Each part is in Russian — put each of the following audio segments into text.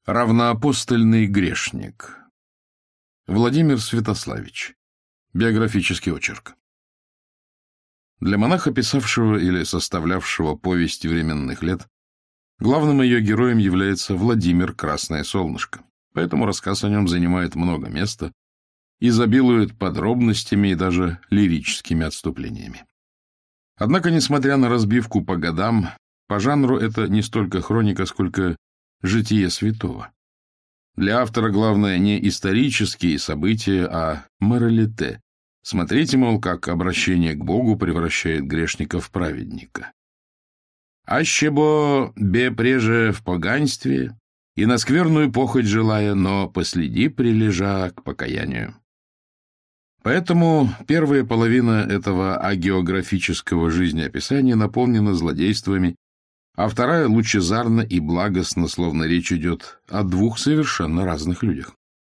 Равноапостольный грешник. Владимир Святославич. Биографический очерк. Для монаха, писавшего или составлявшего повесть временных лет, главным ее героем является Владимир Красное Солнышко, поэтому рассказ о нем занимает много места, изобилует подробностями и даже лирическими отступлениями. Однако, несмотря на разбивку по годам, по жанру это не столько хроника, сколько житие святого. Для автора главное не исторические события, а моралите. Смотрите, мол, как обращение к Богу превращает грешника в праведника. «Аще бо бе преже в поганстве, и на скверную похоть желая, но последи прилежа к покаянию». Поэтому первая половина этого агеографического жизнеописания наполнена злодействами, а вторая лучезарно и благостно, словно речь идет о двух совершенно разных людях.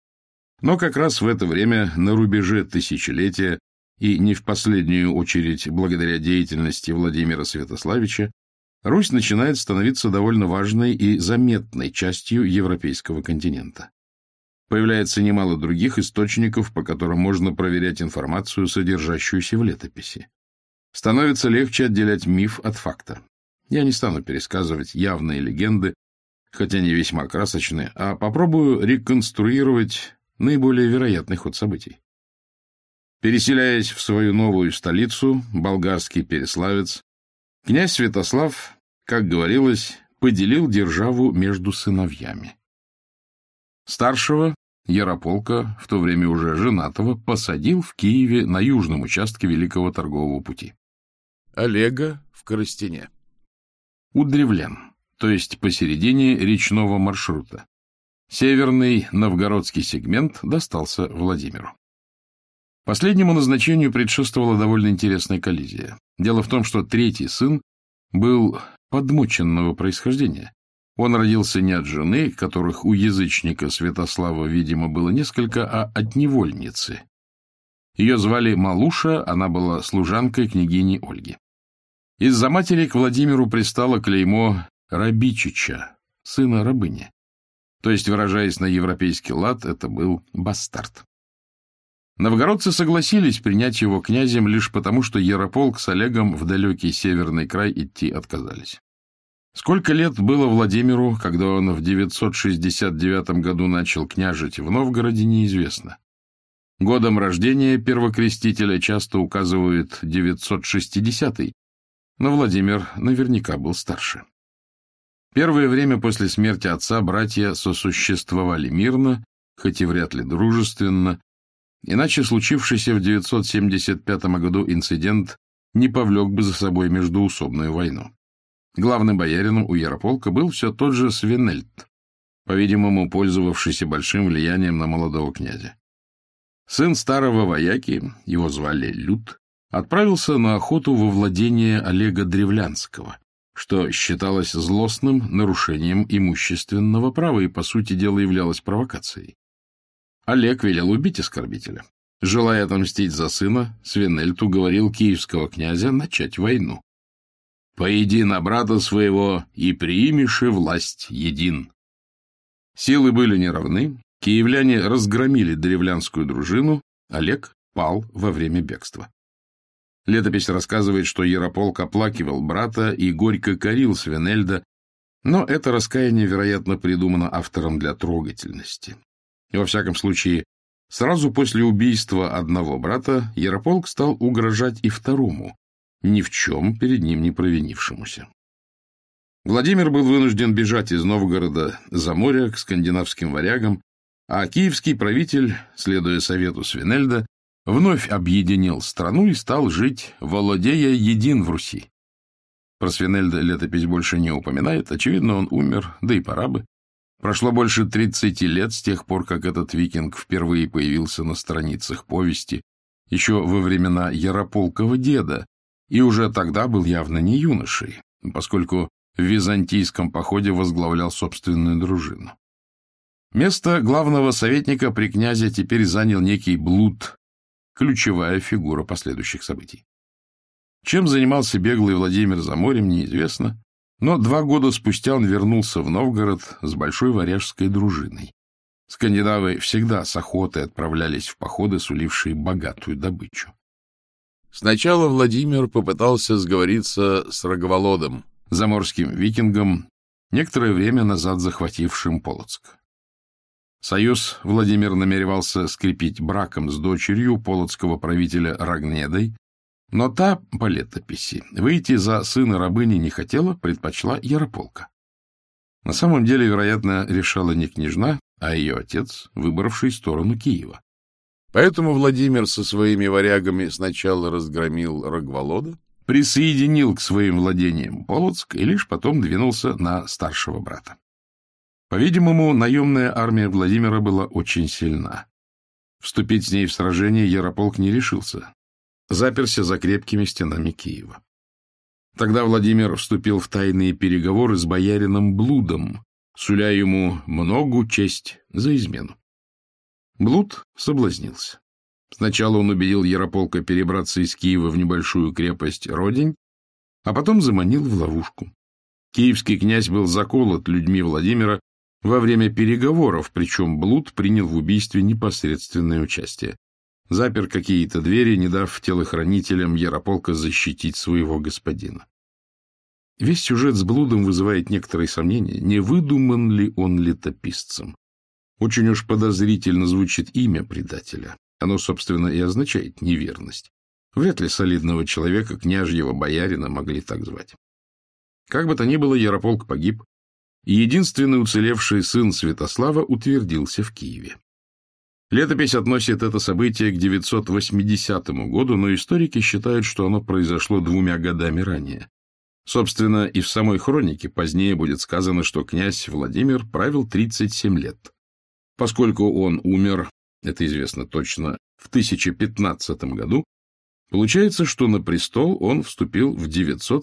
Но как раз в это время, на рубеже тысячелетия, и не в последнюю очередь благодаря деятельности Владимира Святославича, Русь начинает становиться довольно важной и заметной частью европейского континента. Появляется немало других источников, по которым можно проверять информацию, содержащуюся в летописи. Становится легче отделять миф от факта. Я не стану пересказывать явные легенды, хотя они весьма красочные, а попробую реконструировать наиболее вероятный ход событий. Переселяясь в свою новую столицу, болгарский Переславец, князь Святослав, как говорилось, поделил державу между сыновьями. Старшего, Ярополка, в то время уже женатого, посадил в Киеве на южном участке Великого торгового пути. Олега в Коростене. У древлян, то есть посередине речного маршрута. Северный новгородский сегмент достался Владимиру. Последнему назначению предшествовала довольно интересная коллизия. Дело в том, что третий сын был подмоченного происхождения. Он родился не от жены, которых у язычника Святослава, видимо, было несколько, а от невольницы. Ее звали Малуша, она была служанкой княгини Ольги. Из-за матери к Владимиру пристало клеймо Рабичича, сына рабыни. То есть, выражаясь на европейский лад, это был бастард. Новгородцы согласились принять его князем лишь потому, что Ярополк с Олегом в далекий северный край идти отказались. Сколько лет было Владимиру, когда он в 969 году начал княжить в Новгороде, неизвестно. Годом рождения первокрестителя часто указывают 960-й, но Владимир наверняка был старше. Первое время после смерти отца братья сосуществовали мирно, хоть и вряд ли дружественно, иначе случившийся в 975 году инцидент не повлек бы за собой междоусобную войну. Главным боярином у Ярополка был все тот же Свенельд, по-видимому, пользовавшийся большим влиянием на молодого князя. Сын старого вояки, его звали Люд, отправился на охоту во владение Олега Древлянского, что считалось злостным нарушением имущественного права и, по сути дела, являлось провокацией. Олег велел убить оскорбителя. Желая отомстить за сына, Свенельд уговорил киевского князя начать войну. «Поеди на брата своего, и приимешь и власть един». Силы были неравны, киевляне разгромили древлянскую дружину, Олег пал во время бегства. Летопись рассказывает, что Ярополк оплакивал брата и горько корил Свенельда, но это раскаяние, вероятно, придумано автором для трогательности. Во всяком случае, сразу после убийства одного брата Ярополк стал угрожать и второму, ни в чем перед ним не провинившемуся. Владимир был вынужден бежать из Новгорода за море к скандинавским варягам, а киевский правитель, следуя совету Свенельда, вновь объединил страну и стал жить, владея един в Руси. Про Свенельда летопись больше не упоминает, очевидно, он умер, да и пора бы. Прошло больше 30 лет с тех пор, как этот викинг впервые появился на страницах повести, еще во времена Ярополкова деда, и уже тогда был явно не юношей, поскольку в византийском походе возглавлял собственную дружину. Место главного советника при князе теперь занял некий Блуд, ключевая фигура последующих событий. Чем занимался беглый Владимир за морем, неизвестно. Но 2 года спустя он вернулся в Новгород с большой варяжской дружиной. Скандинавы всегда с охотой отправлялись в походы, сулившие богатую добычу. Сначала Владимир попытался сговориться с Рогволодом, заморским викингом, некоторое время назад захватившим Полоцк. Союз Владимир намеревался скрепить браком с дочерью полоцкого правителя Рогнедой, но та, по летописи, выйти за сына рабыни не хотела, предпочла Ярополка. На самом деле, вероятно, решала не княжна, а ее отец, выбравший сторону Киева. Поэтому Владимир со своими варягами сначала разгромил Рогволода, присоединил к своим владениям Полоцк и лишь потом двинулся на старшего брата. По-видимому, наемная армия Владимира была очень сильна. Вступить с ней в сражение Ярополк не решился. Заперся за крепкими стенами Киева. Тогда Владимир вступил в тайные переговоры с боярином Блудом, суля ему многу честь за измену. Блуд соблазнился. Сначала он убедил Ярополка перебраться из Киева в небольшую крепость Родень, а потом заманил в ловушку. Киевский князь был заколот людьми Владимира во время переговоров, причем Блуд принял в убийстве непосредственное участие. Запер какие-то двери, не дав телохранителям Ярополка защитить своего господина. Весь сюжет с Блудом вызывает некоторые сомнения, не выдуман ли он летописцем. Очень уж подозрительно звучит имя предателя. Оно, собственно, и означает неверность. Вряд ли солидного человека, княжьего боярина, могли так звать. Как бы то ни было, Ярополк погиб, и единственный уцелевший сын Святослава утвердился в Киеве. Летопись относит это событие к 980 году, но историки считают, что оно произошло 2 годами ранее. Собственно, и в самой хронике позднее будет сказано, что князь Владимир правил 37 лет. Поскольку он умер, это известно точно, в 1015 году, получается, что на престол он вступил в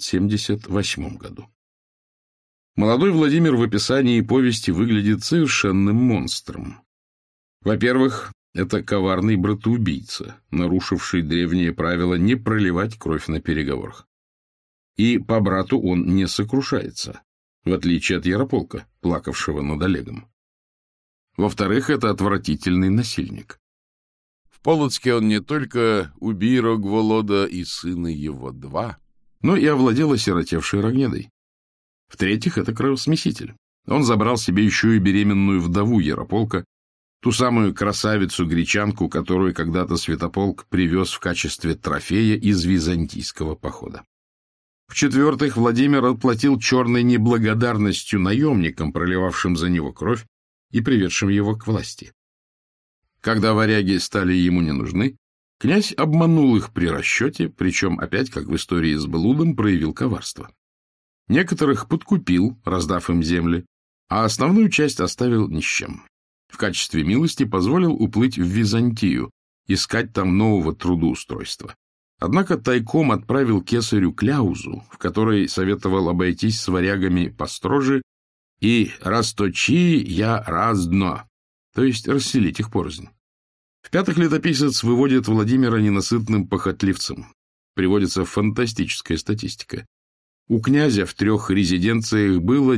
978 году. Молодой Владимир в описании повести выглядит совершенным монстром. Во-первых, это коварный братоубийца, нарушивший древние правила не проливать кровь на переговорах. И по брату он не сокрушается, в отличие от Ярополка, плакавшего над Олегом. Во-вторых, это отвратительный насильник. В Полоцке он не только убил Рогволода и сына его 2, но и овладел осиротевшей Рогнедой. В-третьих, это кровосмеситель. Он забрал себе еще и беременную вдову Ярополка, ту самую красавицу-гречанку, которую когда-то Святополк привез в качестве трофея из византийского похода. В-четвертых, Владимир отплатил черной неблагодарностью наемникам, проливавшим за него кровь и приведшим его к власти. Когда варяги стали ему не нужны, князь обманул их при расчете, причем опять, как в истории с Блудом, проявил коварство. Некоторых подкупил, раздав им земли, а основную часть оставил ни с чем. В качестве милости позволил уплыть в Византию, искать там нового трудоустройства. Однако тайком отправил кесарю кляузу, в которой советовал обойтись с варягами построже и «расточи я раздно», то есть расселить их порознь. В-пятых, летописец выводит Владимира ненасытным похотливцем. Приводится фантастическая статистика. У князя в 3 резиденциях было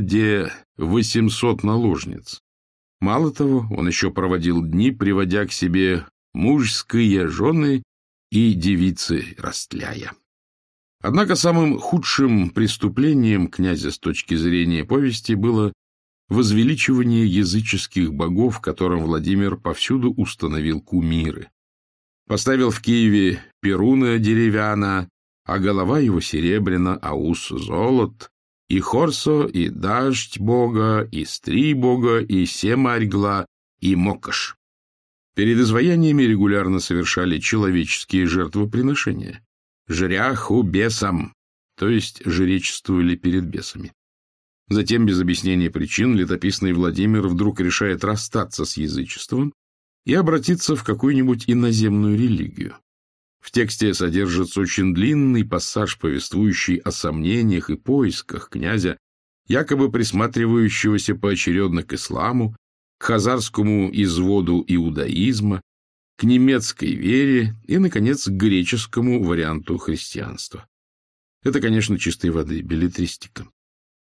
800 наложниц. Мало того, он еще проводил дни, приводя к себе мужские жены и девицы растляя. Однако самым худшим преступлением князя с точки зрения повести было возвеличивание языческих богов, которым Владимир повсюду установил кумиры. Поставил в Киеве Перуна деревяна, а голова его серебряна, а ус золот, и Хорсо, и Дождь бога, и Стри бога, и Семарьгла, и Мокаш. Перед изваяниями регулярно совершали человеческие жертвоприношения. Жряху бесам, то есть жречествовали перед бесами. Затем, без объяснения причин, летописный Владимир вдруг решает расстаться с язычеством и обратиться в какую-нибудь иноземную религию. В тексте содержится очень длинный пассаж, повествующий о сомнениях и поисках князя, якобы присматривающегося поочередно к исламу, к хазарскому изводу иудаизма, к немецкой вере и, наконец, к греческому варианту христианства. Это, конечно, чистой воды беллетристика.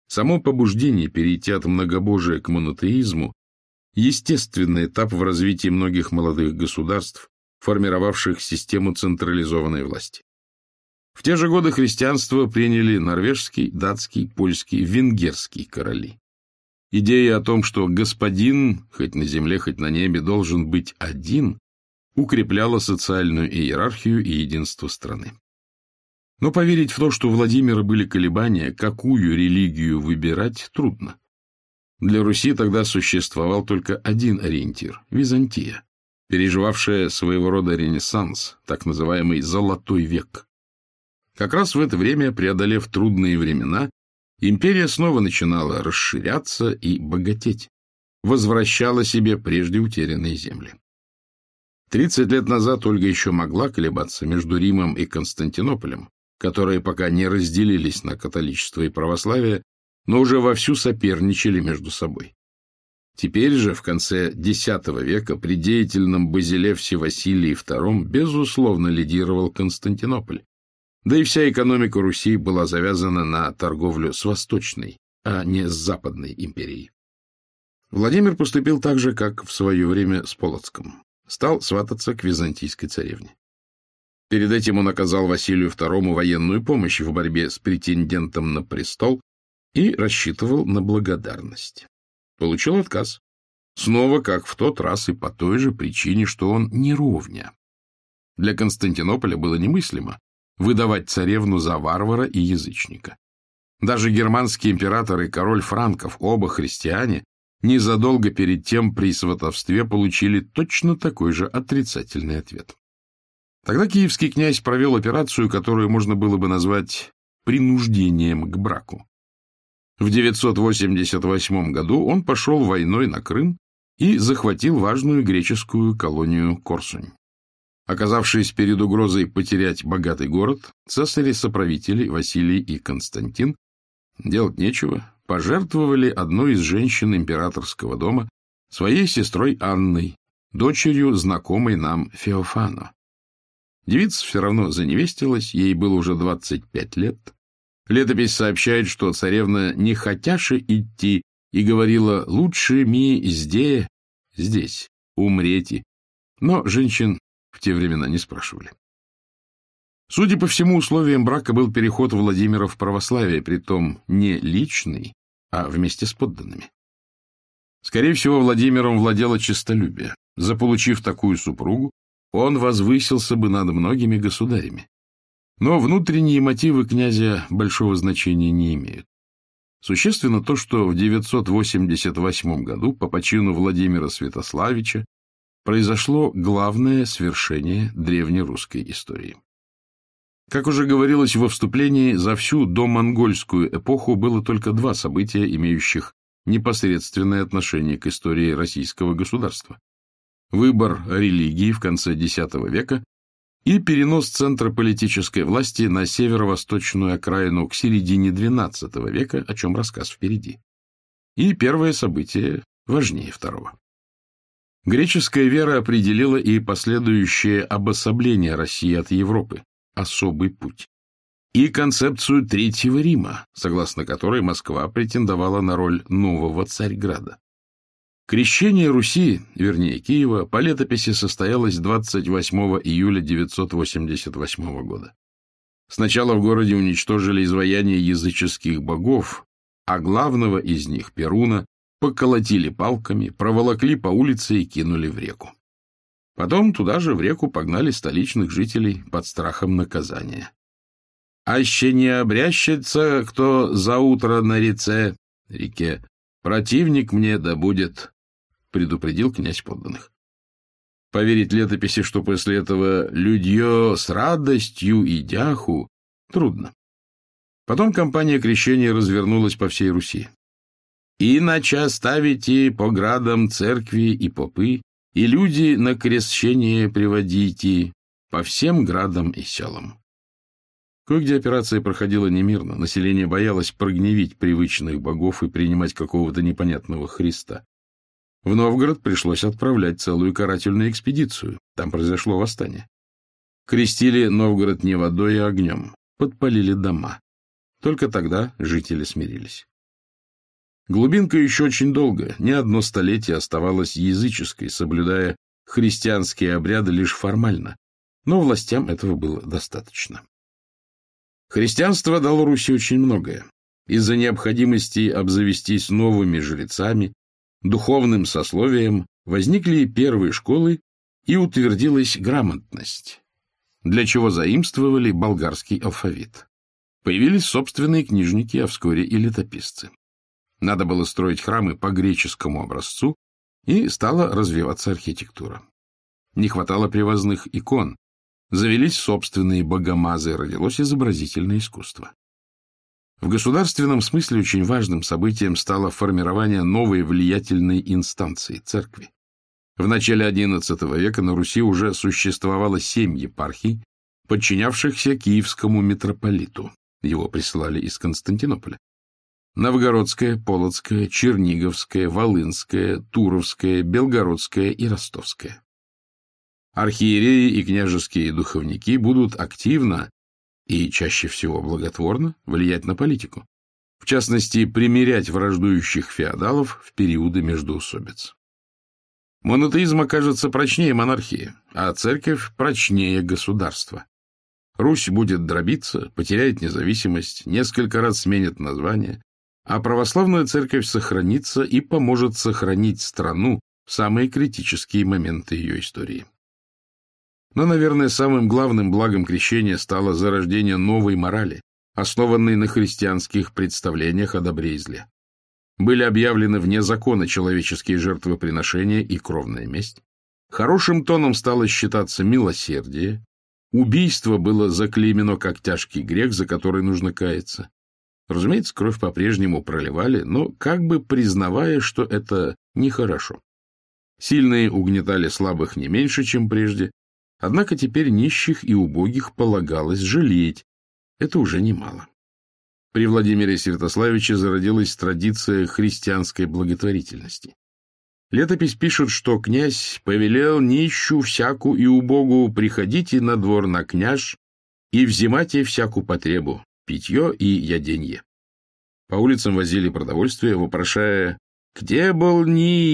Само побуждение перейти от многобожия к монотеизму – естественный этап в развитии многих молодых государств, формировавших систему централизованной власти. В те же годы христианство приняли норвежский, датский, польский, венгерский короли. Идея о том, что господин, хоть на земле, хоть на небе, должен быть один, укрепляла социальную иерархию и единство страны. Но поверить в то, что у Владимира были колебания, какую религию выбирать, трудно. Для Руси тогда существовал только один ориентир – Византия, переживавшая своего рода ренессанс, так называемый «золотой век». Как раз в это время, преодолев трудные времена, империя снова начинала расширяться и богатеть, возвращала себе прежде утерянные земли. 30 лет назад Ольга еще могла колебаться между Римом и Константинополем, которые пока не разделились на католичество и православие, но уже вовсю соперничали между собой. Теперь же, в конце X века, при деятельном Базилевсе Василии II, безусловно, лидировал Константинополь. Да и вся экономика Руси была завязана на торговлю с Восточной, а не с Западной империей. Владимир поступил так же, как в свое время с Полоцком. Стал свататься к византийской царевне. Перед этим он оказал Василию II военную помощь в борьбе с претендентом на престол и рассчитывал на благодарность. Получил отказ. Снова, как в тот раз, и по той же причине, что он не ровня. Для Константинополя было немыслимо выдавать царевну за варвара и язычника. Даже германский император и король франков, оба христиане, незадолго перед тем при сватовстве получили точно такой же отрицательный ответ. Тогда киевский князь провел операцию, которую можно было бы назвать принуждением к браку. В 988 году он пошел войной на Крым и захватил важную греческую колонию Корсунь. Оказавшись перед угрозой потерять богатый город, цесари-соправители Василий и Константин, делать нечего, пожертвовали одной из женщин императорского дома своей сестрой Анной, дочерью знакомой нам Феофано. Девица все равно заневестилась, ей было уже 25 лет. Летопись сообщает, что царевна не хотяше идти и говорила «лучше ми здесь, умрете». Но женщин в те времена не спрашивали. Судя по всему, условием брака был переход Владимира в православие, притом не личный, а вместе с подданными. Скорее всего, Владимиром владело честолюбие. Заполучив такую супругу, он возвысился бы над многими государями. Но внутренние мотивы князя большого значения не имеют. Существенно то, что в 988 году по почину Владимира Святославича произошло главное свершение древнерусской истории. Как уже говорилось во вступлении, за всю домонгольскую эпоху было только два события, имеющих непосредственное отношение к истории российского государства. Выбор религии в конце X века и перенос центра политической власти на северо-восточную окраину к середине XII века, о чем рассказ впереди. И первое событие важнее второго. Греческая вера определила и последующее обособление России от Европы, особый путь, и концепцию Третьего Рима, согласно которой Москва претендовала на роль нового Царьграда. Крещение Руси, вернее Киева, по летописи состоялось 28 июля 988 года. Сначала в городе уничтожили изваяния языческих богов, а главного из них, Перуна, поколотили палками, проволокли по улице и кинули в реку. Потом туда же в реку погнали столичных жителей под страхом наказания. «Аще не обрящется, кто за утро на реке, противник мне да будет», — предупредил князь подданных. Поверить летописи, что после этого «людьё с радостью идяху» трудно. Потом кампания крещения развернулась по всей Руси. «Иначе ставите по градам церкви и попы, и люди на крещение приводите по всем градам и селам». Кое-где операция проходила немирно, население боялось прогневить привычных богов и принимать какого-то непонятного Христа. В Новгород пришлось отправлять целую карательную экспедицию, там произошло восстание. Крестили Новгород не водой, а огнем, подпалили дома. Только тогда жители смирились. Глубинка еще очень долго, не одно столетие оставалась языческой, соблюдая христианские обряды лишь формально, но властям этого было достаточно. Христианство дало Руси очень многое. Из-за необходимости обзавестись новыми жрецами, духовным сословием возникли первые школы и утвердилась грамотность, для чего заимствовали болгарский алфавит. Появились собственные книжники, а вскоре и летописцы. Надо было строить храмы по греческому образцу, и стала развиваться архитектура. Не хватало привозных икон. Завелись собственные богомазы, родилось изобразительное искусство. В государственном смысле очень важным событием стало формирование новой влиятельной инстанции – церкви. В начале XI века на Руси уже существовало 7 епархий, подчинявшихся киевскому митрополиту. Его присылали из Константинополя. Новгородская, Полоцкая, Черниговская, Волынская, Туровская, Белгородская и Ростовская. Архиереи и княжеские духовники будут активно и чаще всего благотворно влиять на политику, в частности, примирять враждующих феодалов в периоды междоусобиц. Монотеизм окажется прочнее монархии, а церковь прочнее государства. Русь будет дробиться, потеряет независимость, несколько раз сменит название, а православная церковь сохранится и поможет сохранить страну в самые критические моменты ее истории. Но, наверное, самым главным благом крещения стало зарождение новой морали, основанной на христианских представлениях о добре и зле. Были объявлены вне закона человеческие жертвоприношения и кровная месть. Хорошим тоном стало считаться милосердие. Убийство было заклеймено как тяжкий грех, за который нужно каяться. Разумеется, кровь по-прежнему проливали, но как бы признавая, что это нехорошо. Сильные угнетали слабых не меньше, чем прежде, однако теперь нищих и убогих полагалось жалеть. Это уже немало. При Владимире Святославиче зародилась традиция христианской благотворительности. Летопись пишет, что князь повелел нищу всяку и убогу приходите на двор на княж и взимайте всяку потребу, питье и яденье. По улицам возили продовольствие, вопрошая «Где был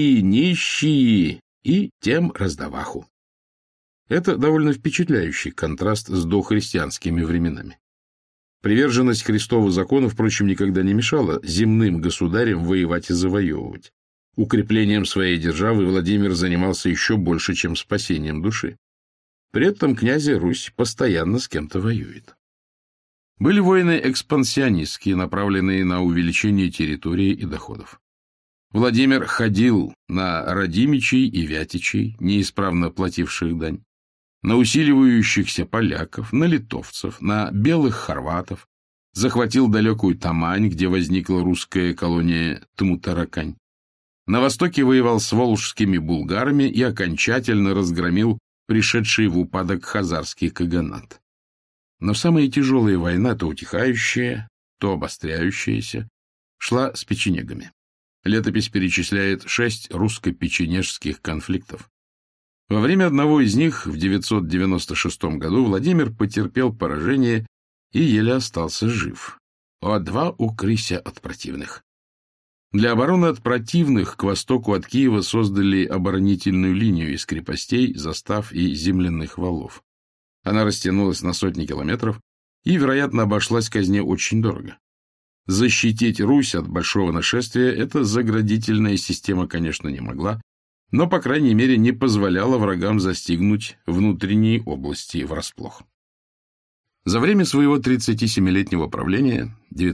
нищий?» и тем раздаваху. Это довольно впечатляющий контраст с дохристианскими временами. Приверженность Христову закону, впрочем, никогда не мешала земным государям воевать и завоевывать. Укреплением своей державы Владимир занимался еще больше, чем спасением души. При этом князя Русь постоянно с кем-то воюет. Были войны экспансионистские, направленные на увеличение территории и доходов. Владимир ходил на родимичей и вятичей, неисправно плативших дань, на усиливающихся поляков, на литовцев, на белых хорватов, захватил далекую Тамань, где возникла русская колония Тмутаракань. На востоке воевал с волжскими булгарами и окончательно разгромил пришедший в упадок хазарский каганат. Но самая тяжелая война, то утихающая, то обостряющаяся, шла с печенегами. Летопись перечисляет 6 русско-печенежских конфликтов. Во время одного из них в 996 году Владимир потерпел поражение и еле остался жив. О-2 укрыся от противных. Для обороны от противных к востоку от Киева создали оборонительную линию из крепостей, застав и земляных валов. Она растянулась на сотни километров и, вероятно, обошлась казне очень дорого. Защитить Русь от большого нашествия эта заградительная система, конечно, не могла, но, по крайней мере, не позволяла врагам застигнуть внутренние области врасплох. За время своего 37-летнего правления,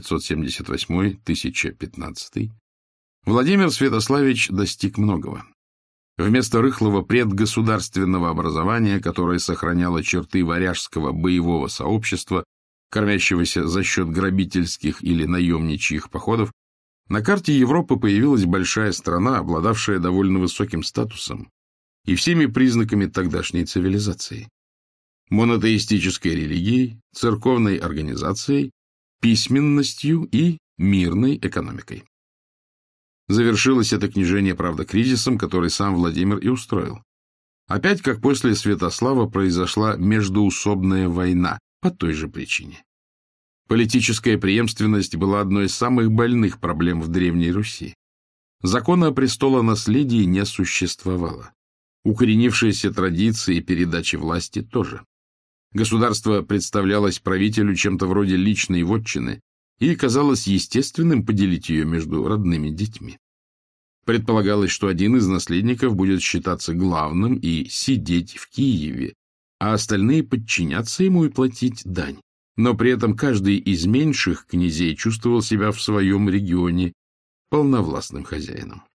978-1015, Владимир Святославич достиг многого. Вместо рыхлого предгосударственного образования, которое сохраняло черты варяжского боевого сообщества, кормящегося за счет грабительских или наемничьих походов, на карте Европы появилась большая страна, обладавшая довольно высоким статусом и всеми признаками тогдашней цивилизации: монотеистической религией, церковной организацией, письменностью и мирной экономикой. Завершилось это княжение, правда, кризисом, который сам Владимир и устроил. Опять, как после Святослава, произошла междоусобная война по той же причине. Политическая преемственность была одной из самых больных проблем в Древней Руси. Закона о престолонаследии не существовало. Укоренившиеся традиции передачи власти тоже. Государство представлялось правителю чем-то вроде личной вотчины, и казалось естественным поделить ее между родными детьми. Предполагалось, что один из наследников будет считаться главным и сидеть в Киеве, а остальные подчиняться ему и платить дань. Но при этом каждый из меньших князей чувствовал себя в своем регионе полновластным хозяином.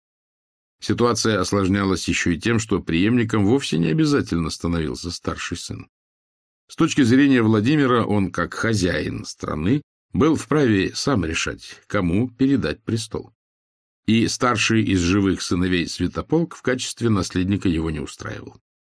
Ситуация осложнялась еще и тем, что преемником вовсе не обязательно становился старший сын. С точки зрения Владимира, он, как хозяин страны, был вправе сам решать, кому передать престол. И старший из живых сыновей Святополк в качестве наследника его не устраивал.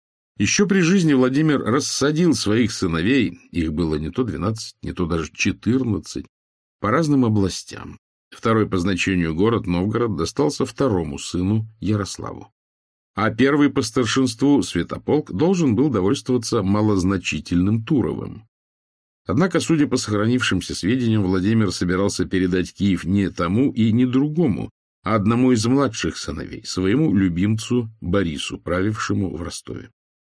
Еще при жизни Владимир рассадил своих сыновей, их было не то 12, не то даже 14, по разным областям. Второй по значению город Новгород достался второму сыну Ярославу. А первый по старшинству Святополк должен был довольствоваться малозначительным Туровым. Однако, судя по сохранившимся сведениям, Владимир собирался передать Киев не тому и не другому, а одному из младших сыновей, своему любимцу Борису, правившему в Ростове.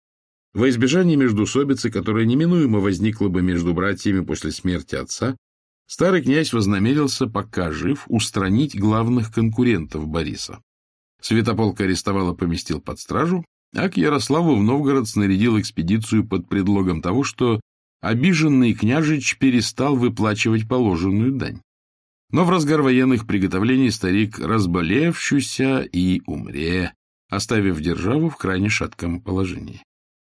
Во избежание междоусобицы, которая неминуемо возникла бы между братьями после смерти отца, старый князь вознамерился, пока жив, устранить главных конкурентов Бориса. Святополк арестовал и поместил под стражу, а к Ярославу в Новгород снарядил экспедицию под предлогом того, что обиженный княжич перестал выплачивать положенную дань. Но в разгар военных приготовлений старик разболевшийся и умре, оставив державу в крайне шатком положении.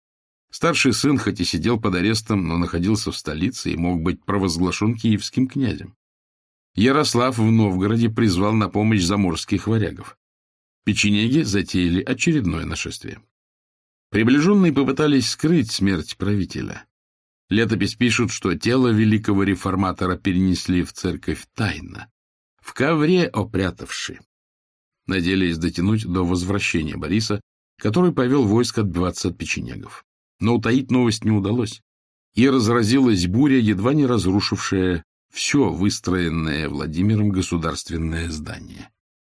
Старший сын хоть и сидел под арестом, но находился в столице и мог быть провозглашен киевским князем. Ярослав в Новгороде призвал на помощь заморских варягов. Печенеги затеяли очередное нашествие. Приближенные попытались скрыть смерть правителя. Летопись пишут, что тело великого реформатора перенесли в церковь тайно, в ковре опрятавши. Надеялись дотянуть до возвращения Бориса, который повел войско отбиваться от печенегов. Но утаить новость не удалось, и разразилась буря, едва не разрушившая все выстроенное Владимиром государственное здание.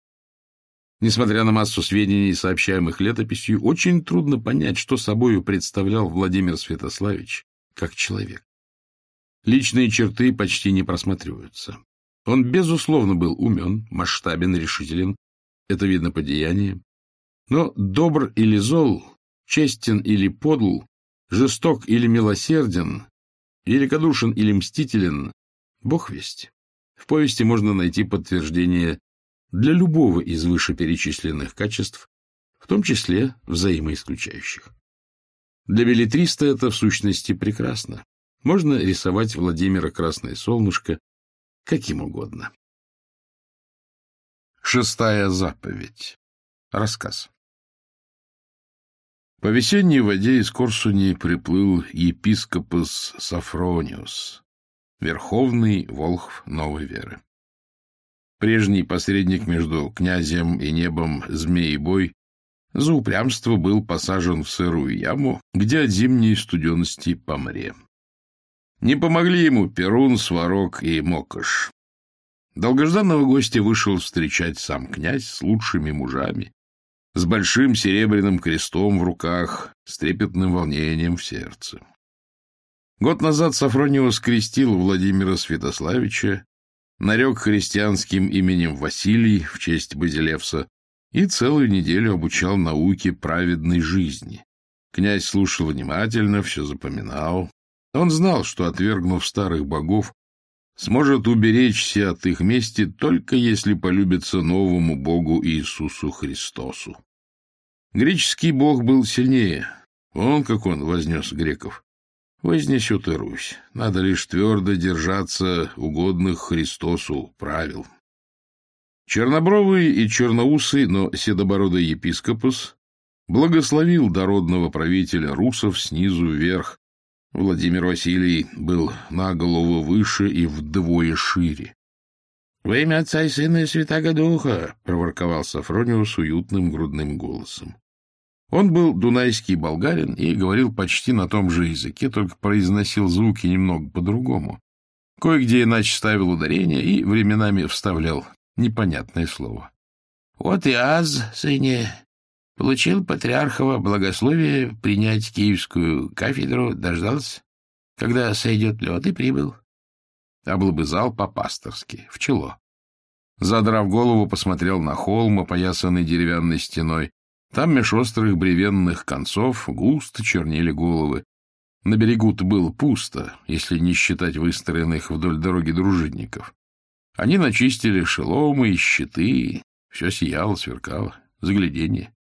Несмотря на массу сведений, сообщаемых летописью, очень трудно понять, что собою представлял Владимир Святославич как человек. Личные черты почти не просматриваются. Он, безусловно, был умен, масштабен, решителен, это видно по деяниям. Но добр или зол, честен или подл, жесток или милосерден, великодушен или мстителен, бог весть. В повести можно найти подтверждение для любого из вышеперечисленных качеств, в том числе взаимоисключающих. Для беллетриста это в сущности прекрасно. Можно рисовать Владимира Красное Солнышко каким угодно. Шестая заповедь. Рассказ. По весенней воде из Корсуни приплыл епископос Сафрониус, верховный волхв новой веры. Прежний посредник между князем и небом Змеебой за упрямство был посажен в сырую яму, где от зимней студености помре. Не помогли ему Перун, Сварог и Мокош. Долгожданного гостя вышел встречать сам князь с лучшими мужами, с большим серебряным крестом в руках, с трепетным волнением в сердце. Год назад Сафрониус крестил Владимира Святославича, нарек христианским именем Василий в честь Базилевса и целую неделю обучал науке праведной жизни. Князь слушал внимательно, все запоминал. Он знал, что, отвергнув старых богов, сможет уберечься от их мести только если полюбится новому богу Иисусу Христосу. Греческий бог был сильнее. Как он вознес греков. Вознесет и Русь. Надо лишь твердо держаться угодных Христосу правил. Чернобровый и черноусый, но седобородый епископос благословил дородного правителя русов снизу вверх. Владимир Василий был на голову выше и вдвое шире. — Во имя Отца и Сына и Святаго Духа! — проворковал Сафрониус уютным грудным голосом. Он был дунайский болгарин и говорил почти на том же языке, только произносил звуки немного по-другому. Кое-где иначе ставил ударение и временами вставлял непонятное слово. — Вот и аз, сыне, получил патриархово благословие принять Киевскую кафедру, дождался, когда сойдет лед, и прибыл. Облобызал по-пасторски, в чело. Задрав голову, посмотрел на холм, опоясанный деревянной стеной. Там меж острых бревенных концов густо чернели головы. На берегу-то было пусто, если не считать выстроенных вдоль дороги дружинников. Они начистили шеломы и щиты, все сияло, сверкало, загляденье.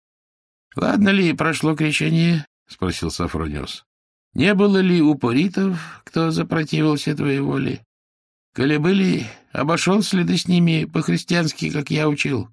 — Ладно ли прошло крещение? — спросил Сафрониос. — Не было ли упоритов, кто запротивился твоей воле? Коли были, обошелся ли ты с ними по-христиански, как я учил?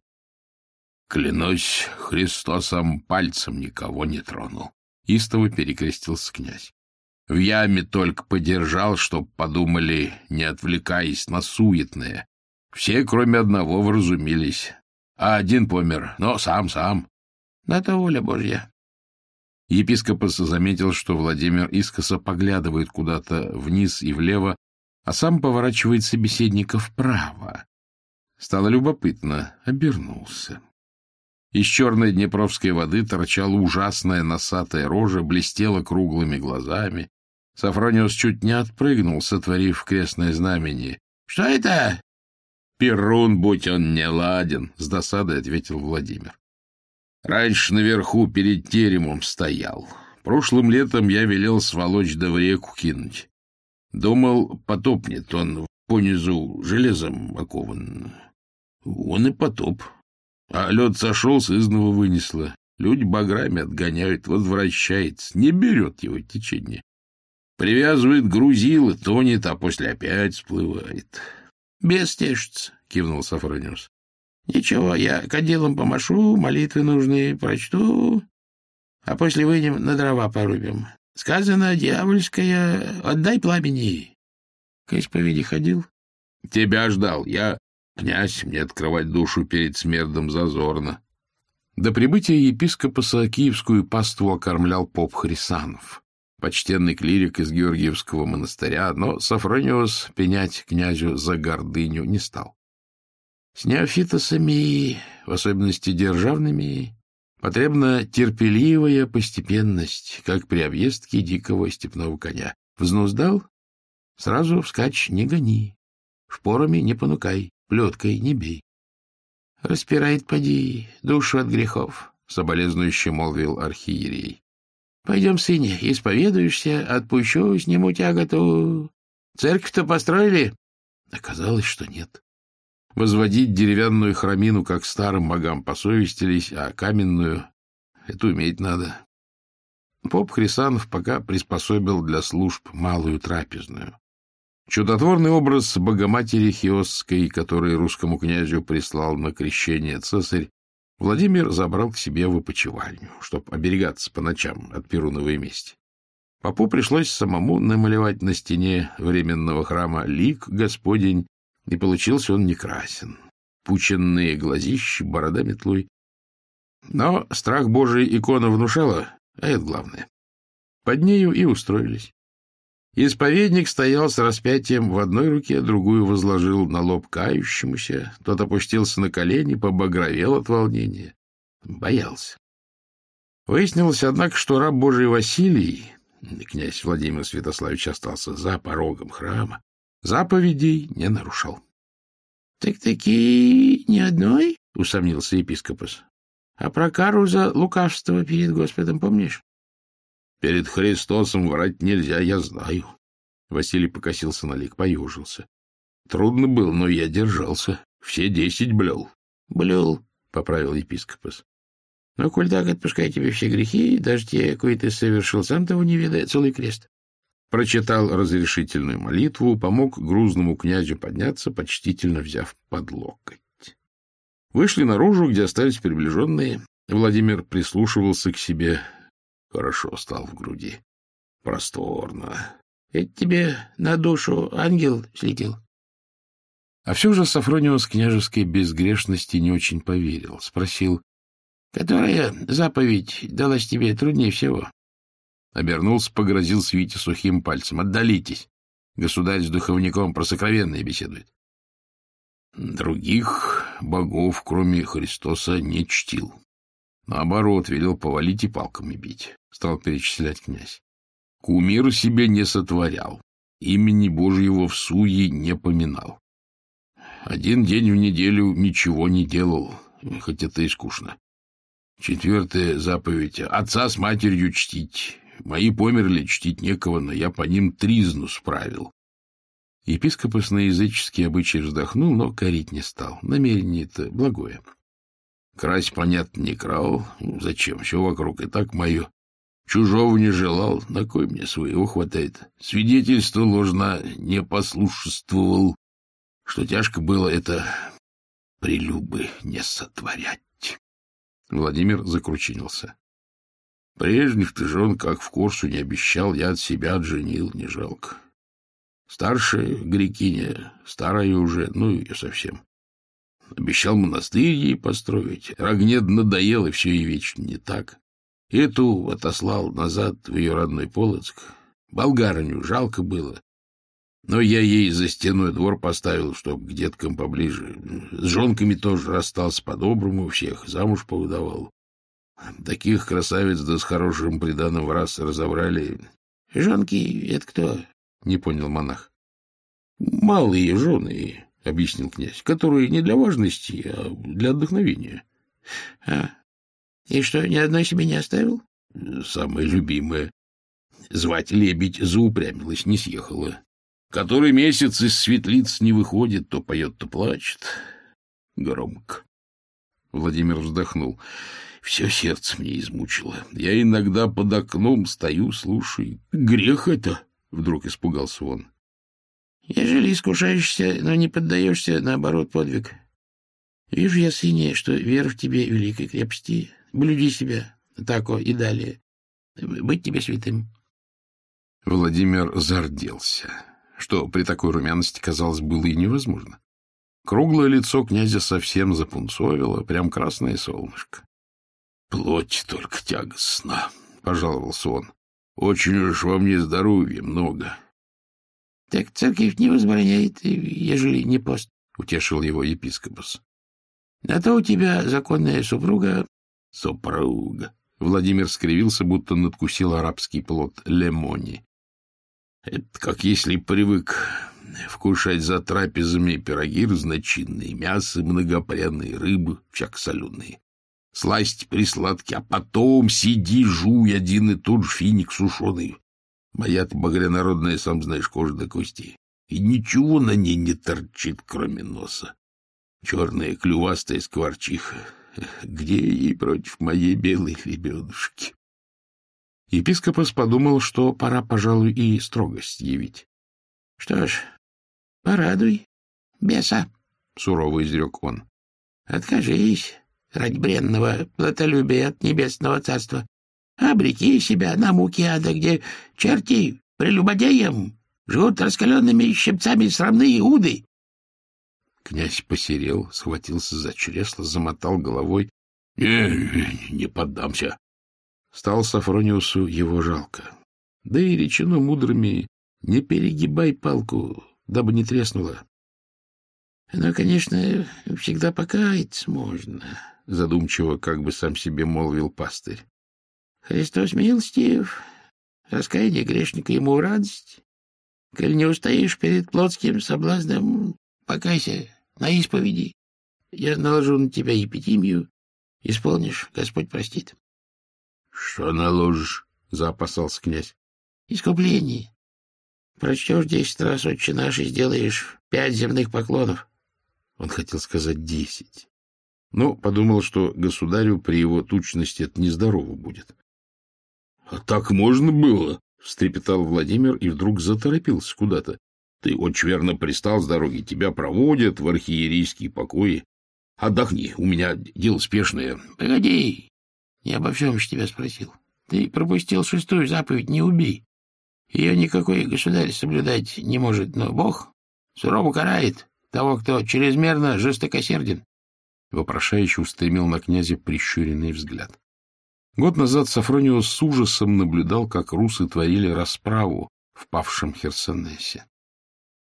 — Клянусь Христосом, пальцем никого не тронул. Истово перекрестился князь. В яме только подержал, чтоб подумали, не отвлекаясь на суетное. Все, кроме одного, вразумились. А один помер, но сам. На то воля Божья. Епископос заметил, что Владимир искоса поглядывает куда-то вниз и влево, а сам поворачивает собеседника вправо. Стало любопытно, обернулся. Из черной днепровской воды торчала ужасная носатая рожа, блестела круглыми глазами. Сафрониос чуть не отпрыгнул, сотворив крестное знамение. — Что это? — Перун, будь он не ладен, — с досадой ответил Владимир. — Раньше наверху перед теремом стоял. Прошлым летом я велел сволочь да в реку кинуть. Думал, потопнет он понизу железом окован. Он и потоп. А лед сошел, сызнова вынесло. Люди баграми отгоняют, возвращается, не берет его течение. Привязывает грузило, тонет, а после опять всплывает. — Бес тешится, — кивнул Сафрониос. — Ничего, я кадилом помашу, молитвы нужные прочту, а после выйдем на дрова порубим. Сказано, дьявольская, отдай пламени. К исповеди ходил? — Тебя ждал, я... Князь, мне открывать душу перед смердом зазорно. До прибытия епископоса киевскую паству окормлял поп Хрисанов, почтенный клирик из Георгиевского монастыря, но Сафрониос пенять князю за гордыню не стал. С неофитосами, в особенности державными, потребна терпеливая постепенность, как при объездке дикого степного коня. Взнуздал? Сразу вскачь не гони, шпорами не понукай, плеткой не бей. — Распирает, поди, душу от грехов, — соболезнующе молвил архиерей. — Пойдем, сыне, исповедуешься, отпущу, сниму тяготу. Церковь-то построили? Оказалось, что нет. Возводить деревянную храмину, как старым богам посовестились, а каменную — это уметь надо. Поп Хрисанов пока приспособил для служб малую трапезную. Чудотворный образ Богоматери Хиосской, который русскому князю прислал на крещение цесарь, Владимир забрал к себе в опочивальню, чтоб оберегаться по ночам от Перуновой мести. Попу пришлось самому намалевать на стене временного храма лик Господень, и получился он некрасен. Пученные глазищи, борода метлой. Но страх Божий икона внушала, а это главное. Под нею и устроились. Исповедник стоял с распятием в одной руке, другую возложил на лоб кающемуся. Тот опустился на колени, побагровел от волнения. Боялся. Выяснилось, однако, что раб Божий Василий, князь Владимир Святославич, остался за порогом храма, заповедей не нарушал. — Так-таки ни одной? — усомнился епископос. — А про кару за лукавство перед Господом помнишь? — Перед Христосом врать нельзя, я знаю. Василий покосился на лик, поюжился. Трудно было, но я держался. Все 10 блел. — Блел, — поправил епископос. — Но, коль так, отпускай тебе все грехи, даже те, кои ты совершил, сам того не ведая, целый крест. Прочитал разрешительную молитву, помог грузному князю подняться, почтительно взяв под локоть. Вышли наружу, где остались приближенные. Владимир прислушивался к себе. Хорошо стал в груди. Просторно. — Это тебе на душу ангел слетел? А все же Сафрониос княжеской безгрешности не очень поверил. Спросил, — Которая заповедь далась тебе труднее всего? Обернулся, погрозил свите сухим пальцем. — Отдалитесь. Государь с духовником про сокровенное беседует. Других богов, кроме Христоса, не чтил. Наоборот, велел повалить и палками бить, — стал перечислять князь. Кумир себе не сотворял, имени Божьего в суе не поминал. Один день в неделю ничего не делал, хоть это и скучно. 4-я заповедь — отца с матерью чтить. Мои померли, чтить некого, но я по ним тризну справил. Епископос на языческий обычай вздохнул, но корить не стал. Намерение-то благое. Красть, понятно, не крал. Зачем? Все вокруг и так мое. Чужого не желал. На кой мне своего хватает? Свидетельство ложно не послушествовал. Что тяжко было, это прелюбы не сотворять. Владимир закручинился. Прежних-то жен, как в курсу не обещал, я от себя отженил, не жалко. Старшая грекиня, старая уже, ну ее совсем. Обещал монастырь ей построить. Рогнед надоел, и все ей вечно не так. Эту отослал назад в ее родной Полоцк. Болгарыню жалко было. Но я ей за стеной двор поставил, чтоб к деткам поближе. С жонками тоже расстался по-доброму, всех замуж повыдавал. Таких красавиц да с хорошим приданым в раз разобрали. — Жонки — это кто? — не понял монах. — Малые жены, — объяснил князь, — которые не для важности, а для отдохновения. — А, и что, ни одной себе не оставил? — Самая любимая. Звать лебедь заупрямилась, не съехала. Который месяц из светлиц не выходит, то поет, то плачет. Громко. Владимир вздохнул. Все сердце мне измучило. Я иногда под окном стою, слушаю. Грех это, вдруг испугался он. Ежели искушаешься, но не поддаешься, наоборот, подвиг. Вижу я, сыне, что вера в тебе великой крепости. Блюди себя, тако и далее. Быть тебе святым. Владимир зарделся, что при такой румяности, казалось, было и невозможно. Круглое лицо князя совсем запунцовило, прям красное солнышко. — Плоть только тягостна, — пожаловался он. — Очень уж во мне здоровья много. — Так церковь не возбраняет, ежели не пост, — утешил его епископос. — А то у тебя законная супруга... — Супруга. Владимир скривился, будто надкусил арабский плод лемони. — Это как если привык вкушать за трапезами пироги разночинные, мясо многопряные, рыбы всяко соленые. Сласть присладки, а потом сиди, жуй один и тот же финик сушеный. Моя-то багрянародная, сам знаешь, кожа до кости. И ничего на ней не торчит, кроме носа. Черная клювастая скворчиха. Где ей против моей белой лебедушки? Епископос подумал, что пора, пожалуй, и строгость явить. — Что ж, порадуй беса, — сурово изрек он. — Откажись ради бренного плотолюбия от небесного царства. Обреки себя на муки ада, где черти прелюбодеям живут раскаленными щипцами срамные уды. Князь посерел, схватился за чресло, замотал головой. — Не поддамся. Стал Сафрониусу его жалко. Да и речено мудрыми: не перегибай палку, дабы не треснула. — Но, конечно, всегда покаяться можно, — задумчиво, как бы сам себе молвил пастырь. — Христос милостив, раскаяние грешника ему в радость. Коль не устоишь перед плотским соблазном, покайся на исповеди. Я наложу на тебя епитимию. Исполнишь, Господь простит. — Что наложишь? — заопасался князь. — Искупление. Прочтешь 10 раз «Отче наш» и сделаешь 5 земных поклонов. Он хотел сказать 10, но подумал, что государю при его тучности это нездорово будет. — А так можно было? — встрепетал Владимир и вдруг заторопился куда-то. — Ты очень верно пристал с дороги, тебя проводят в архиерейские покои. Отдохни, у меня дело спешное. — Погоди, я обо всем же тебя спросил. Ты пропустил 6-ю заповедь «Не убей». Ее никакой государь соблюдать не может, но Бог сурово карает того, кто чрезмерно жестокосерден. Вопрошающе устремил на князя прищуренный взгляд. Год назад Сафрониус с ужасом наблюдал, как русы творили расправу в павшем Херсонесе.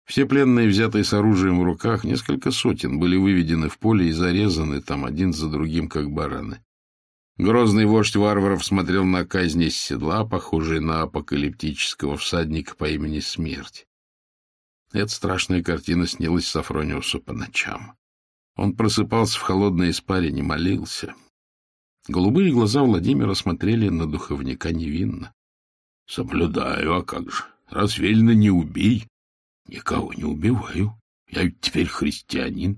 Все пленные, взятые с оружием в руках, несколько сотен, были выведены в поле и зарезаны там один за другим, как бараны. Грозный вождь варваров смотрел на казнь из седла, похожий на апокалиптического всадника по имени Смерть. Эта страшная картина снилась Софрониусу по ночам. Он просыпался в холодной испарине, молился. Голубые глаза Владимира смотрели на духовника невинно. — Соблюдаю, а как же? Раз велено не убей. Никого не убиваю. Я ведь теперь христианин.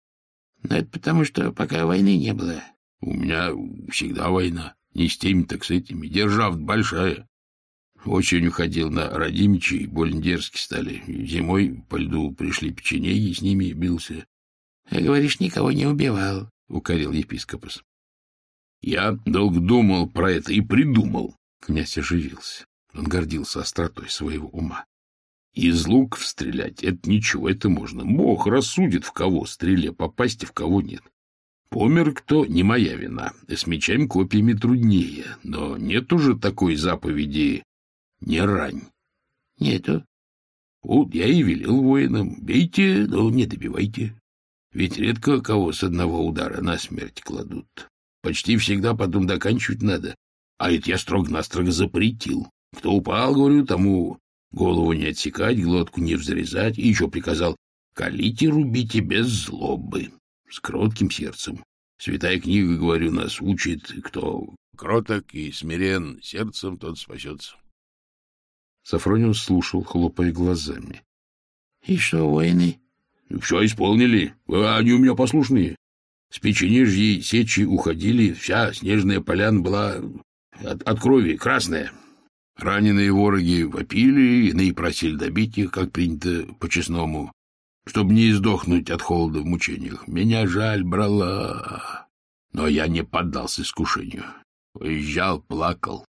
— Но это потому, что пока войны не было. — У меня всегда война. Не с теми, так с этими. Держава большая. Осенью ходил на Радимичей, больно дерзкие стали. Зимой по льду пришли печенеги, с ними бился. — Говоришь, никого не убивал, — укорил епископос. — Я долго думал про это и придумал. Князь оживился. Он гордился остротой своего ума. Из луков стрелять — это ничего, это можно. Бог рассудит, в кого стреле попасть, и в кого нет. Помер кто — не моя вина. С мечами копьями труднее. Но нет уже такой заповеди «не рань». Нету. Вот я и велел воинам: бейте, но не добивайте. Ведь редко кого с одного удара насмерть кладут. Почти всегда потом доканчивать надо. А это я строго-настрого запретил. Кто упал, говорю, тому голову не отсекать, глотку не взрезать. И еще приказал: колите, рубите без злобы, с кротким сердцем. Святая книга, говорю, нас учит: кто кроток и смирен сердцем, тот спасется. Софрониус слушал, хлопая глазами. — И что, воины? — Все исполнили. Они у меня послушные. С печенежьей сечи уходили, вся снежная поляна была от крови красная. Раненые вороги вопили, иные просили добить их, как принято по-честному, чтобы не издохнуть от холода в мучениях. Меня жаль брала, но я не поддался искушению. Уезжал, плакал.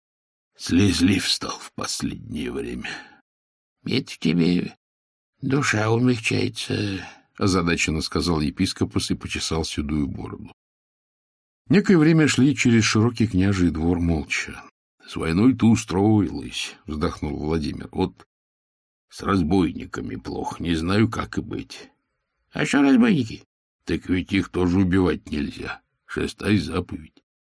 Слезлив стал в последнее время. — Это в тебе душа умягчается, — озадаченно сказал епископос и почесал седую бороду. Некое время шли через широкий княжий двор молча. — С войной-то устроилась, — вздохнул Владимир. — Вот с разбойниками плохо, не знаю, как и быть. — А что разбойники? — Так ведь их тоже убивать нельзя. 6-я заповедь.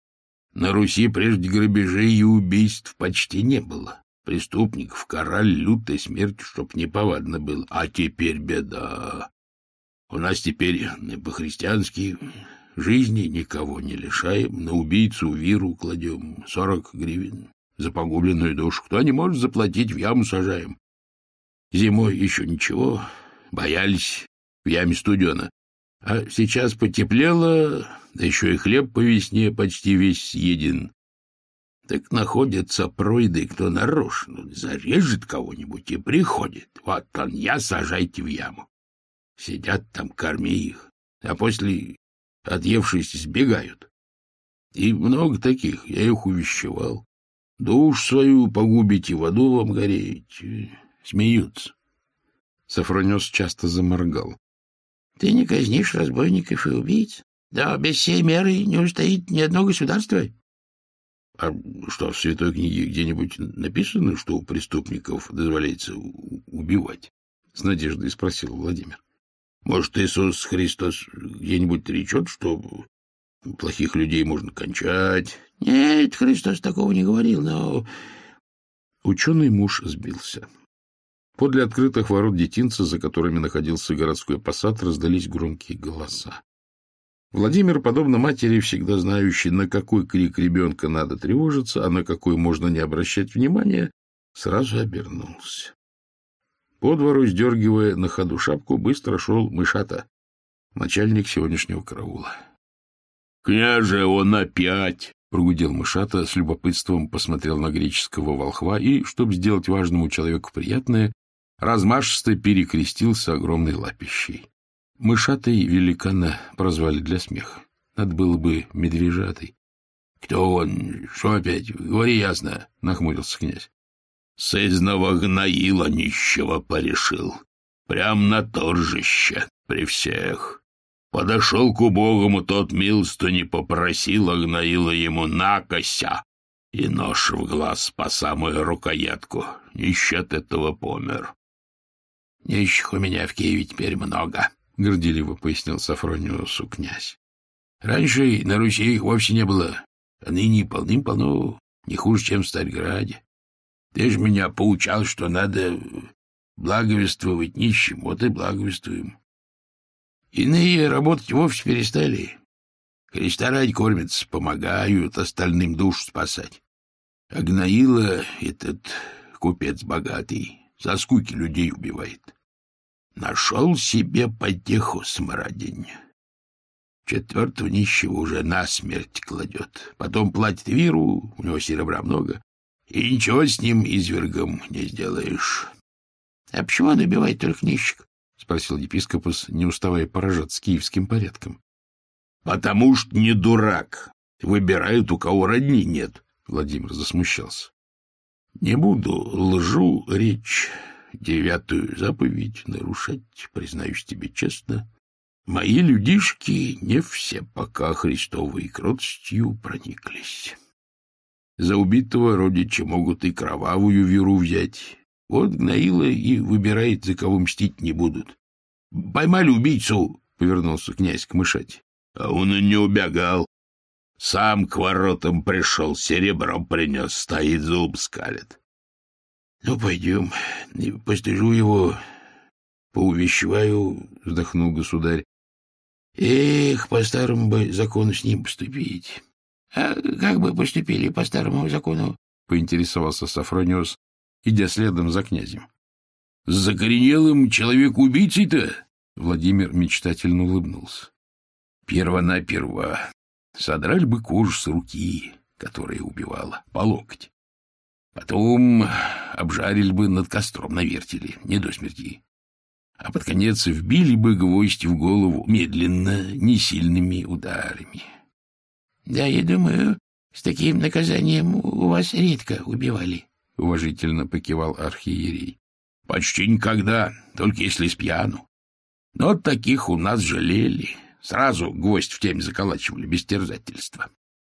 На Руси прежде грабежей и убийств почти не было. Преступников карали лютой смертью, чтоб неповадно было. А теперь беда. У нас теперь по-христиански жизни никого не лишаем, на убийцу виру кладем 40 гривен за погубленную душу. Кто не может заплатить, в яму сажаем. Зимой еще ничего, боялись, в яме студено. А сейчас потеплело, да еще и хлеб по весне почти весь съеден. Так находятся пройды, кто нарочно зарежет кого-нибудь и приходит. Вот он, я, сажайте в яму. Сидят там, корми их, а после, отъевшись, сбегают. И много таких, я их увещевал. Душу свою погубите, воду вам гореть. Смеются. Софрониус часто заморгал. — Ты не казнишь разбойников и убийц? Да без сей меры не устоит ни одно государство. — А что, в Святой книге где-нибудь написано, что у преступников дозволяется убивать? — с надеждой спросил Владимир. — Может, Иисус Христос где-нибудь речет, что плохих людей можно кончать? — Нет, Христос такого не говорил, но... Ученый муж сбился. Подле открытых ворот детинца, за которыми находился городской посад, раздались громкие голоса. Владимир, подобно матери, всегда знающий, на какой крик ребенка надо тревожиться, а на какой можно не обращать внимания, сразу обернулся. По двору, сдергивая на ходу шапку, быстро шел Мышата, начальник сегодняшнего караула. — Княже, он опять! — прогудел Мышата, с любопытством посмотрел на греческого волхва и, чтобы сделать важному человеку приятное, размашисто перекрестился огромной лапищей. Мышатой великана прозвали для смеха. Надо было бы медвежатой. — Кто он? Что опять? Говори ясно, — нахмурился князь. — Сызного гноила нищего порешил. Прям на торжище, при всех. Подошел к убогому, тот милостыни попросил, а гноила ему накося. И нож в глаз по самую рукоятку. Нищ от этого помер. — Нищих у меня в Киеве теперь много, — горделиво пояснил Софрониусу князь. — Раньше на Руси их вовсе не было, а ныне полным-полно, не хуже, чем в Царьграде. Ты же меня поучал, что надо благовествовать нищим, вот и благовествуем. Иные работать вовсе перестали. Христа ради кормятся, помогают остальным душу спасать. А Гнаила, этот купец богатый, со скуки людей убивает. Нашел себе потеху смородень. Четвертого нищего уже насмерть кладет. Потом платит виру, у него серебра много, и ничего с ним извергом не сделаешь. — А почему он убивает только нищих? — спросил епископос, не уставая поражаться киевским порядком. — Потому что не дурак. Выбирают, у кого родни нет. Владимир засмущался. — Не буду лжу речь, 9-ю заповедь нарушать, признаюсь тебе честно. Мои людишки не все пока Христовой кротостью прониклись. За убитого родича могут и кровавую виру взять. Вот Гнаила и выбирает, за кого мстить не будут. — Поймали убийцу, — повернулся князь к мышати. — А он и не убегал. Сам к воротам пришел, серебром принес, стоит, зуб скалит. — Ну, пойдем, постыжу его, поувещеваю, — вздохнул государь. — Эх, по старому бы закону с ним поступить. — А как бы поступили по старому закону? — поинтересовался Софрониус, идя следом за князем. — С закоренелым человек-убийцей-то? Владимир мечтательно улыбнулся. — Перво-наперво содрали бы кожу с руки, которая убивала, по локоть. Потом обжарили бы над костром на вертеле, не до смерти. А под конец вбили бы гвоздь в голову медленно, несильными ударами. — Да, я думаю, с таким наказанием у вас редко убивали, — уважительно покивал архиерей. — Почти никогда, только если спьяну. Но таких у нас жалели. Сразу гвоздь в темь заколачивали, без терзательства.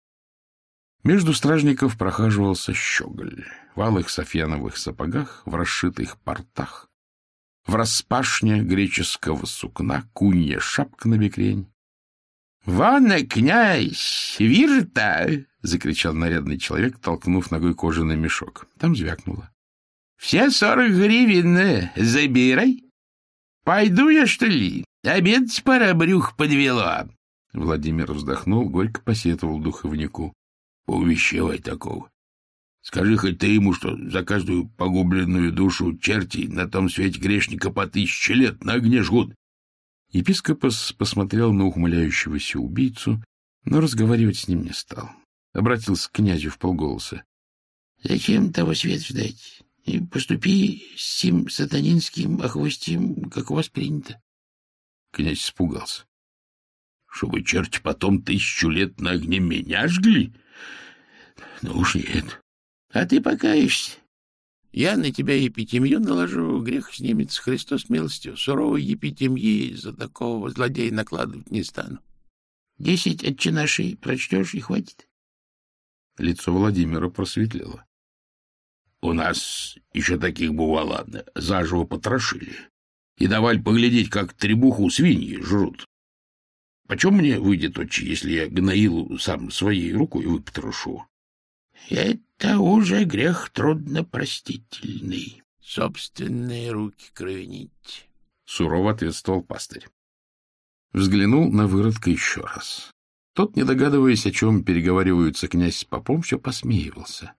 Между стражников прохаживался щеголь в алых софьяновых сапогах, в расшитых портах, в распашне греческого сукна, кунья шапка на бекрень. — Вон, князь, вижу-то! — закричал нарядный человек, толкнув ногой кожаный мешок. Там звякнуло. — Все 40 гривен забирай. Пойду я, что ли? Обед пора, брюх подвело. Владимир вздохнул, горько посетовал духовнику. — Поувещевай такого. Скажи хоть ты ему, что за каждую погубленную душу черти на том свете грешника по 1000 лет на огне жгут. Епископос посмотрел на ухмыляющегося убийцу, но разговаривать с ним не стал. Обратился к князю вполголоса. — Зачем того свет ждать? И поступи с сим сатанинским охвостьем, как у вас принято. Князь испугался. — Чтобы черти потом 1000 лет на огне меня жгли? Ну уж нет. А ты покаешься. Я на тебя епитемью наложу, грех снимется, Христос милостью. Суровой епитемьи за такого злодея накладывать не стану. 10 отче-нашей прочтешь, и хватит. Лицо Владимира просветлело. — У нас еще таких бывало, заживо потрошили и давали поглядеть, как требуху свиньи жрут. Почем мне выйдет, отче, если я Гнаилу сам своей рукой выпотрошу? — Это уже грех труднопростительный. Собственные руки кровенить. — сурово ответствовал пастырь. Взглянул на выродка еще раз. Тот, не догадываясь, о чем переговариваются князь с попом, все посмеивался.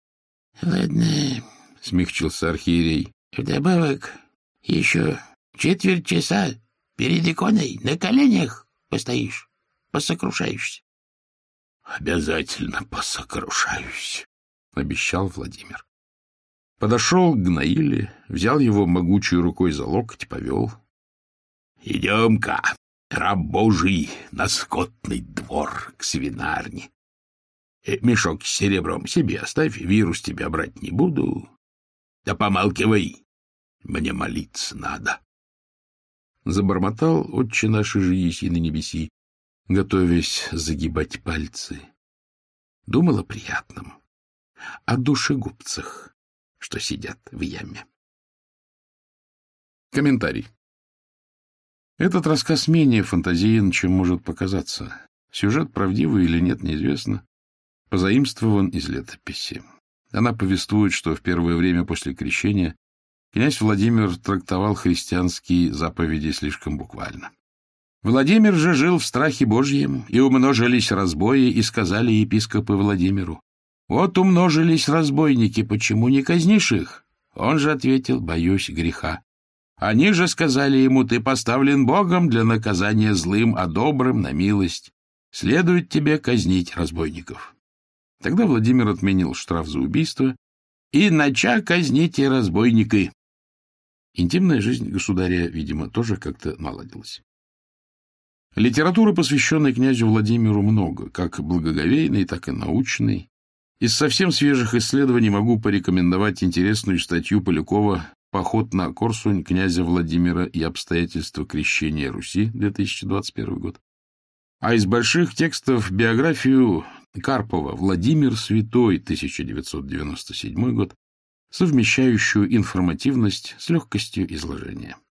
— Ладно, — смягчился архиерей. — Вдобавок еще 4 часа перед иконой на коленях постоишь, посокрушаешься. — Обязательно посокрушаюсь, — обещал Владимир. Подошел к Гнаиле, взял его могучей рукой за локоть, повел. — Идем-ка, раб Божий, на скотный двор к свинарне. Мешок с серебром себе оставь, вирус тебя брать не буду. Да помалкивай, мне молиться надо. Забормотал отче наши же еси на небеси, готовясь загибать пальцы. Думал о приятном, о душегубцах, что сидят в яме. Комментарий. Этот рассказ менее фантазиен, чем может показаться. Сюжет, правдивый или нет, неизвестно. Позаимствован из летописи. Она повествует, что в первое время после крещения князь Владимир трактовал христианские заповеди слишком буквально. Владимир же жил в страхе Божьем, и умножились разбои, и сказали епископы Владимиру: «Вот умножились разбойники, почему не казнишь их?» Он же ответил: «Боюсь греха». Они же сказали ему: «Ты поставлен Богом для наказания злым, а добрым на милость. Следует тебе казнить разбойников». Тогда Владимир отменил штраф за убийство и нача казните разбойники. Интимная жизнь государя, видимо, тоже как-то наладилась. Литературы, посвященной князю Владимиру, много, как благоговейной, так и научной. Из совсем свежих исследований могу порекомендовать интересную статью Полякова «Поход на Корсунь князя Владимира и обстоятельства крещения Руси», 2021 год. А из больших текстов биографию Карпова «Владимир Святой», 1997 год, совмещающую информативность с легкостью изложения.